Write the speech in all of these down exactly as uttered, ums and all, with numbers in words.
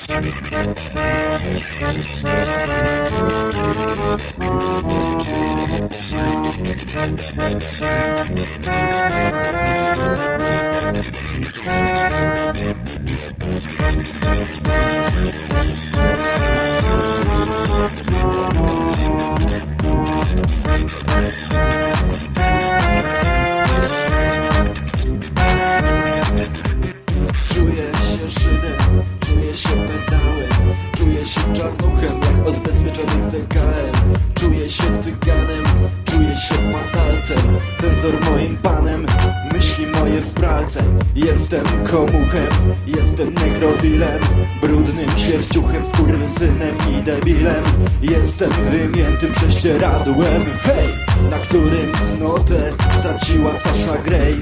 Czuję się Żydem, czuję się pedałem, czuję się czarnuchem jak odbezpieczony C K M. Czuję się cyganem, czuję się padalcem, cenzor moim panem, myśli moje w pralce. Jestem komuchem, jestem nekrofilem, brudnym sierściuchem, skurwysynem i debilem. Jestem wymiętym prześcieradłem, hej, na którym cnotę straciła Sasha Grey.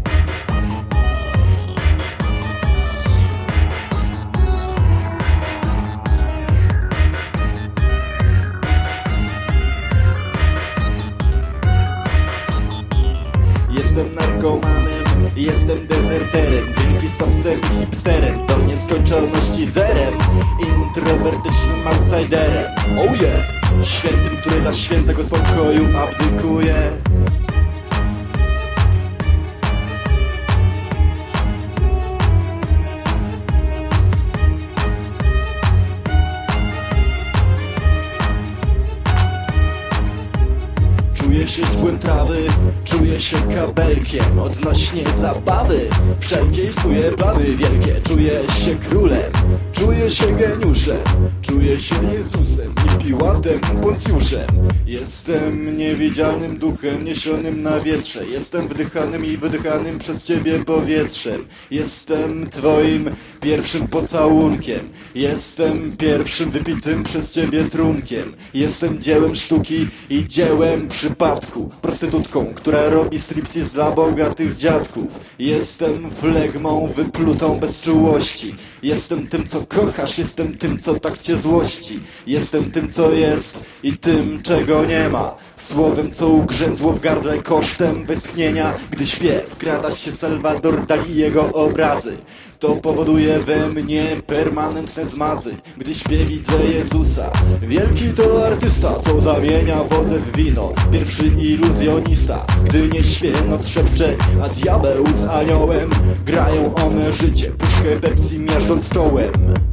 Jestem narkomanem, jestem dezerterem, greenpeace'owcem i hipsterem, do nieskończoności zerem, introwertycznym outsiderem. Oh yeah! Świętym, który dla świętego spokoju abdykuje. Czuję się źdźbłem trawy, czuję się kabelkiem odnośnie zabawy wszelkiej, swoje plany wielkie. Czuję się królem, czuję się geniuszem, czuję się Jezusem i Piłatem, Poncjuszem. Jestem niewidzialnym duchem niesionym na wietrze, jestem wdychanym i wydychanym przez ciebie powietrzem. Jestem twoim pierwszym pocałunkiem, jestem pierwszym wypitym przez ciebie trunkiem. Jestem dziełem sztuki i dziełem przypadku, prostytutką, która robi striptease dla bogatych dziadków. Jestem flegmą wyplutą bez czułości, jestem tym co kochasz, jestem tym co tak cię złości. Jestem tym co jest i tym czego nie ma, słowem co ugrzęzło w gardle kosztem westchnienia. Gdy śpię, wkrada się Salvador Dali i jego obrazy, to powoduje we mnie permanentne zmazy. Gdy śpię, widzę Jezusa, wielki to artysta, co zamienia wodę w wino, pierwszy iluzjonista. Gdy nie śpię, noc szepcze, a diabeł z aniołem grają o me życie, puszkę Pepsi miażdżąc czołem.